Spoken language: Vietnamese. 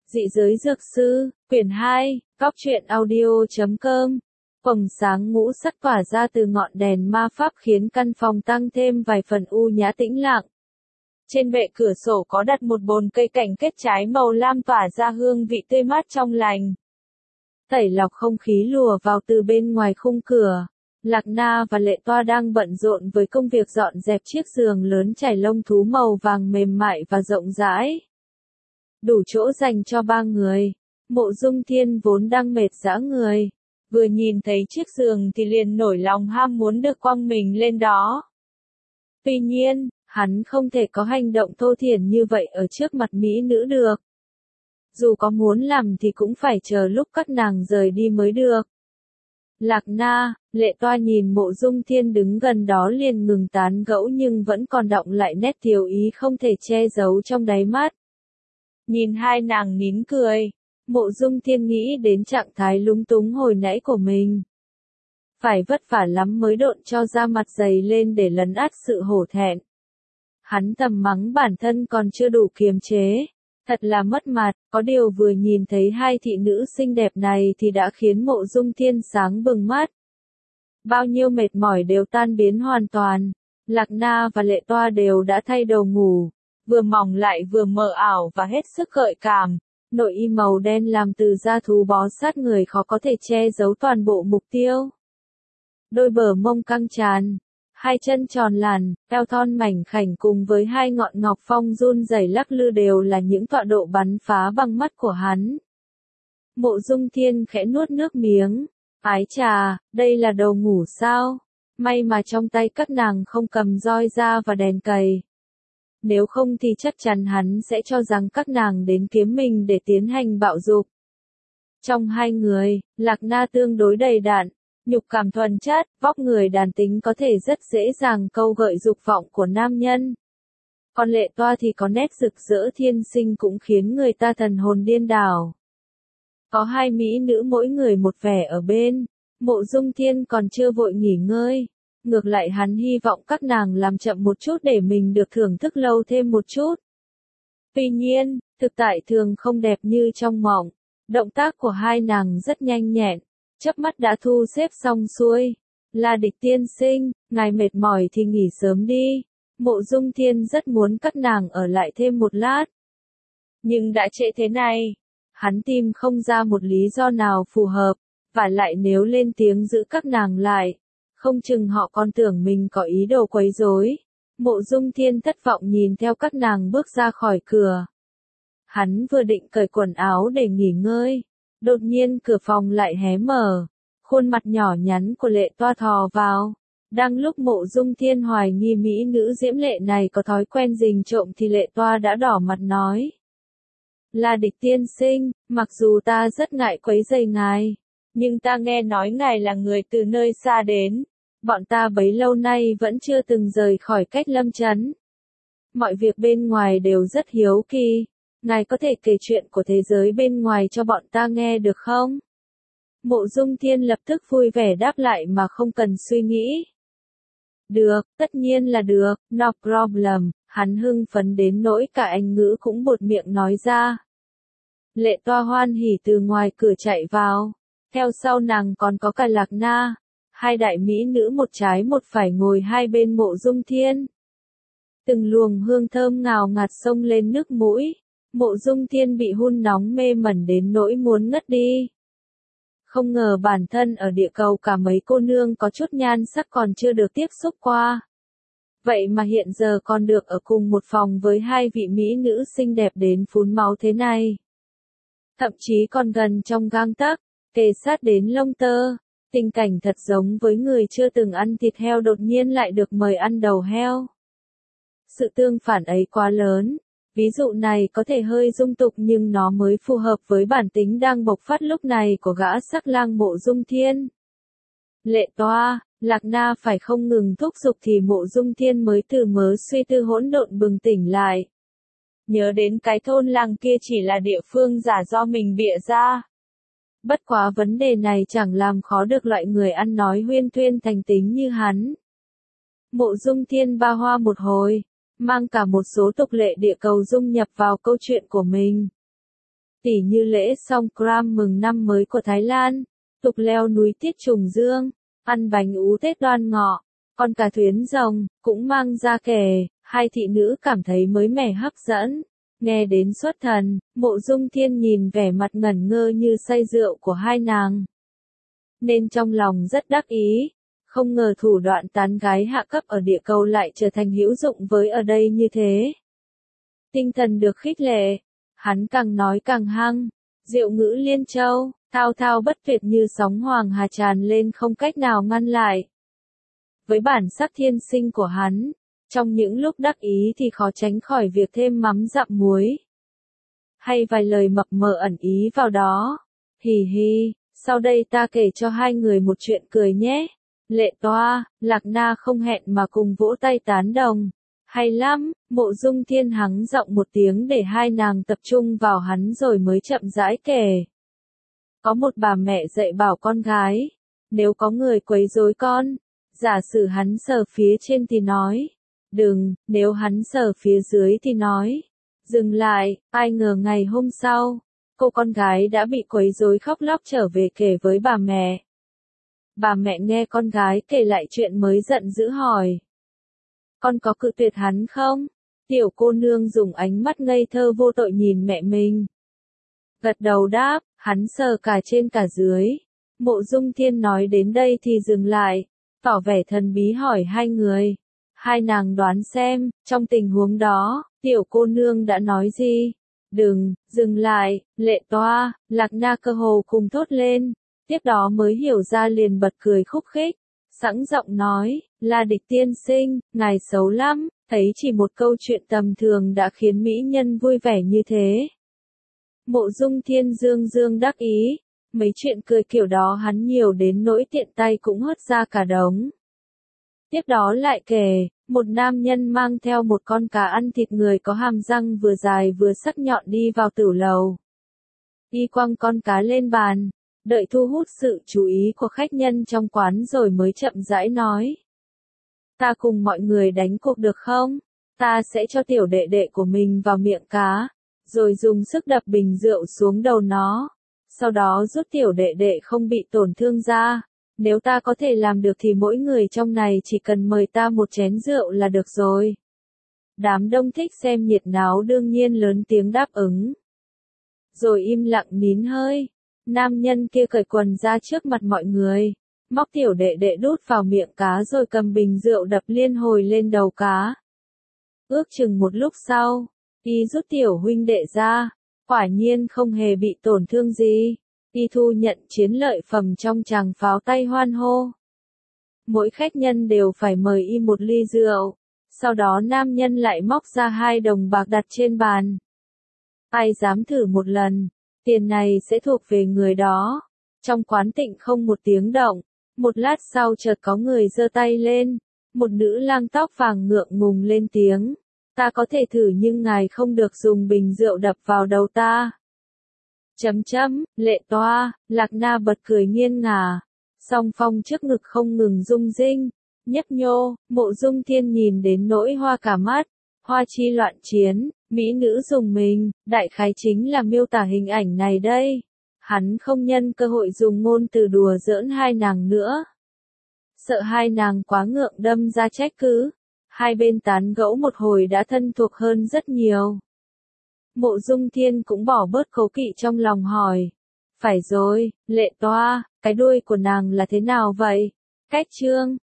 Dị giới dược sư, quyển 2, góc truyện audio.com. Vầng sáng ngũ sắc tỏa ra từ ngọn đèn ma pháp khiến căn phòng tăng thêm vài phần u nhã tĩnh lặng. Trên bệ cửa sổ có đặt một bồn cây cảnh kết trái màu lam tỏa ra hương vị tươi mát trong lành. Tẩy lọc không khí lùa vào từ bên ngoài khung cửa. Lạc Na và Lệ Toa đang bận rộn với công việc dọn dẹp chiếc giường lớn trải lông thú màu vàng mềm mại và rộng rãi. Đủ chỗ dành cho ba người. Mộ Dung Thiên vốn đang mệt rã người. Vừa nhìn thấy chiếc giường thì liền nổi lòng ham muốn được quăng mình lên đó. Tuy nhiên, hắn không thể có hành động thô thiển như vậy ở trước mặt mỹ nữ được. Dù có muốn làm thì cũng phải chờ lúc các nàng rời đi mới được. Lạc Na, Lệ Toa nhìn Mộ Dung Thiên đứng gần đó liền ngừng tán gẫu nhưng vẫn còn đọng lại nét thiếu ý không thể che giấu trong đáy mắt. Nhìn hai nàng nín cười, Mộ Dung Thiên nghĩ đến trạng thái lúng túng hồi nãy của mình. Phải vất vả lắm mới độn cho ra mặt dày lên để lấn át sự hổ thẹn. Hắn thầm mắng bản thân còn chưa đủ kiềm chế. Thật là mất mặt, có điều vừa nhìn thấy hai thị nữ xinh đẹp này thì đã khiến Mộ Dung Thiên sáng bừng mắt. Bao nhiêu mệt mỏi đều tan biến hoàn toàn. Lạc Na và Lệ Toa đều đã thay đồ ngủ, vừa mỏng lại vừa mờ ảo và hết sức gợi cảm. Nội y màu đen làm từ da thú bó sát người khó có thể che giấu toàn bộ mục tiêu. Đôi bờ mông căng tràn, hai chân tròn làn, eo thon mảnh khảnh cùng với hai ngọn ngọc phong run rẩy lắc lư đều là những tọa độ bắn phá bằng mắt của hắn. Mộ Dung Thiên khẽ nuốt nước miếng. Ái chà, đây là đồ ngủ sao? May mà trong tay các nàng không cầm roi da và đèn cầy. Nếu không thì chắc chắn hắn sẽ cho rằng các nàng đến kiếm mình để tiến hành bạo dục. Trong hai người, Lạc Na tương đối đầy đặn, nhục cảm thuần chất, vóc người đàn tính có thể rất dễ dàng câu gợi dục vọng của nam nhân. Còn Lệ Toa thì có nét rực rỡ thiên sinh cũng khiến người ta thần hồn điên đảo. Có hai mỹ nữ mỗi người một vẻ ở bên, Mộ Dung Thiên còn chưa vội nghỉ ngơi. Ngược lại hắn hy vọng các nàng làm chậm một chút để mình được thưởng thức lâu thêm một chút. Tuy nhiên, thực tại thường không đẹp như trong mộng. Động tác của hai nàng rất nhanh nhẹn, chớp mắt đã thu xếp xong xuôi. La Địch tiên sinh, ngài mệt mỏi thì nghỉ sớm đi. Mộ Dung Thiên rất muốn các nàng ở lại thêm một lát. Nhưng đã trễ thế này, hắn tìm không ra một lý do nào phù hợp, và lại nếu lên tiếng giữ các nàng lại, không chừng họ còn tưởng mình có ý đồ quấy rối. Mộ Dung Thiên thất vọng nhìn theo các nàng bước ra khỏi cửa. Hắn vừa định cởi quần áo để nghỉ ngơi, đột nhiên cửa phòng lại hé mở, khuôn mặt nhỏ nhắn của Lệ Toa thò vào. Đang lúc Mộ Dung Thiên hoài nghi mỹ nữ diễm lệ này có thói quen rình trộm thì Lệ Toa đã đỏ mặt nói. Là Địch tiên sinh, mặc dù ta rất ngại quấy rầy ngài, nhưng ta nghe nói ngài là người từ nơi xa đến. Bọn ta bấy lâu nay vẫn chưa từng rời khỏi Cách Lâm Trấn. Mọi việc bên ngoài đều rất hiếu kỳ. Ngài có thể kể chuyện của thế giới bên ngoài cho bọn ta nghe được không? Mộ Dung Thiên lập tức vui vẻ đáp lại mà không cần suy nghĩ. Được, tất nhiên là được, no problem, hắn hưng phấn đến nỗi cả Anh ngữ cũng buột miệng nói ra. Lệ Toa hoan hỉ từ ngoài cửa chạy vào. Theo sau nàng còn có cả Lạc Na. Hai đại mỹ nữ một trái một phải ngồi hai bên Mộ Dung Thiên. Từng luồng hương thơm ngào ngạt xông lên nước mũi. Mộ Dung Thiên bị hun nóng mê mẩn đến nỗi muốn ngất đi. Không ngờ bản thân ở địa cầu cả mấy cô nương có chút nhan sắc còn chưa được tiếp xúc qua. Vậy mà hiện giờ còn được ở cùng một phòng với hai vị mỹ nữ xinh đẹp đến phún máu thế này. Thậm chí còn gần trong gang tấc, kề sát đến lông tơ. Tình cảnh thật giống với người chưa từng ăn thịt heo đột nhiên lại được mời ăn đầu heo. Sự tương phản ấy quá lớn. Ví dụ này có thể hơi dung tục nhưng nó mới phù hợp với bản tính đang bộc phát lúc này của gã sắc lang Mộ Dung Thiên. Lệ Toa, Lạc Na phải không ngừng thúc giục thì Mộ Dung Thiên mới từ mớ suy tư hỗn độn bừng tỉnh lại. Nhớ đến cái thôn làng kia chỉ là địa phương giả do mình bịa ra. Bất quá vấn đề này chẳng làm khó được loại người ăn nói huyên thuyên thành tính như hắn. Mộ Dung Thiên ba hoa một hồi, mang cả một số tục lệ địa cầu dung nhập vào câu chuyện của mình. tỉ như lễ Songkran mừng năm mới của Thái Lan, tục leo núi Tiết Trùng Dương, ăn bánh ú Tết Đoan Ngọ, còn cả thuyến rồng, cũng mang ra kể, hai thị nữ cảm thấy mới mẻ hấp dẫn. Nghe đến xuất thần, Mộ Dung Thiên nhìn vẻ mặt ngẩn ngơ như say rượu của hai nàng. Nên trong lòng rất đắc ý, không ngờ thủ đoạn tán gái hạ cấp ở địa cầu lại trở thành hữu dụng với ở đây như thế. Tinh thần được khích lệ, hắn càng nói càng hăng, diệu ngữ liên châu, thao thao bất tuyệt như sóng hoàng hà tràn lên không cách nào ngăn lại. Với bản sắc thiên sinh của hắn, trong những lúc đắc ý thì khó tránh khỏi việc thêm mắm dặm muối. Hay vài lời mập mờ ẩn ý vào đó. Hì hì, sau đây ta kể cho hai người một chuyện cười nhé. Lệ Toa, Lạc Na không hẹn mà cùng vỗ tay tán đồng. Hay lắm, Mộ Dung Thiên hắng giọng một tiếng để hai nàng tập trung vào hắn rồi mới chậm rãi kể. Có một bà mẹ dạy bảo con gái, nếu có người quấy rối con, giả sử hắn sờ phía trên thì nói, đừng, nếu hắn sờ phía dưới thì nói, dừng lại. Ai ngờ ngày hôm sau, cô con gái đã bị quấy rối khóc lóc trở về kể với bà mẹ. Bà mẹ nghe con gái kể lại chuyện mới giận dữ hỏi. Con có cự tuyệt hắn không? Tiểu cô nương dùng ánh mắt ngây thơ vô tội nhìn mẹ mình. Gật đầu đáp, hắn sờ cả trên cả dưới. Mộ Dung Thiên nói đến đây thì dừng lại, tỏ vẻ thần bí hỏi hai người. Hai nàng đoán xem, trong tình huống đó, tiểu cô nương đã nói gì? Đừng, dừng lại. Lệ Toa, Lạc Na cơ hồ cùng thốt lên, tiếp đó mới hiểu ra liền bật cười khúc khích, sẵn giọng nói, La Địch tiên sinh, ngài xấu lắm, thấy chỉ một câu chuyện tầm thường đã khiến mỹ nhân vui vẻ như thế. Mộ Dung Thiên dương dương đắc ý, mấy chuyện cười kiểu đó hắn nhiều đến nỗi tiện tay cũng hất ra cả đống. Tiếp đó lại kể, một nam nhân mang theo một con cá ăn thịt người có hàm răng vừa dài vừa sắc nhọn đi vào tửu lầu. Y quăng con cá lên bàn, đợi thu hút sự chú ý của khách nhân trong quán rồi mới chậm rãi nói. Ta cùng mọi người đánh cuộc được không? Ta sẽ cho tiểu đệ đệ của mình vào miệng cá, rồi dùng sức đập bình rượu xuống đầu nó. Sau đó rút tiểu đệ đệ không bị tổn thương ra. Nếu ta có thể làm được thì mỗi người trong này chỉ cần mời ta một chén rượu là được rồi. Đám đông thích xem nhiệt náo đương nhiên lớn tiếng đáp ứng. Rồi im lặng nín hơi. Nam nhân kia cởi quần ra trước mặt mọi người, móc tiểu đệ đệ đút vào miệng cá rồi cầm bình rượu đập liên hồi lên đầu cá. Ước chừng một lúc sau, y rút tiểu huynh đệ ra, quả nhiên không hề bị tổn thương gì. Y thu nhận chiến lợi phẩm trong tràng pháo tay hoan hô. Mỗi khách nhân đều phải mời y một ly rượu, sau đó nam nhân lại móc ra 2 đồng bạc đặt trên bàn. Ai dám thử một lần, tiền này sẽ thuộc về người đó. Trong quán tịnh không một tiếng động, một lát sau chợt có người giơ tay lên, một nữ lang tóc vàng ngượng ngùng lên tiếng. Ta có thể thử nhưng ngài không được dùng bình rượu đập vào đầu ta. Lệ Toa, Lạc Na bật cười nghiêng ngả, song phong trước ngực không ngừng rung rinh, nhấp nhô. Mộ Dung Thiên nhìn đến nỗi hoa cả mắt, hoa chi loạn chiến, mỹ nữ dùng mình, đại khái chính là miêu tả hình ảnh này đây. Hắn không nhân cơ hội dùng ngôn từ đùa giỡn hai nàng nữa. Sợ hai nàng quá ngượng đâm ra trách cứ, hai bên tán gẫu một hồi đã thân thuộc hơn rất nhiều. Mộ Dung Thiên cũng bỏ bớt cố kỵ trong lòng hỏi. Phải rồi, Lệ Toa, cái đuôi của nàng là thế nào vậy? Cách trương,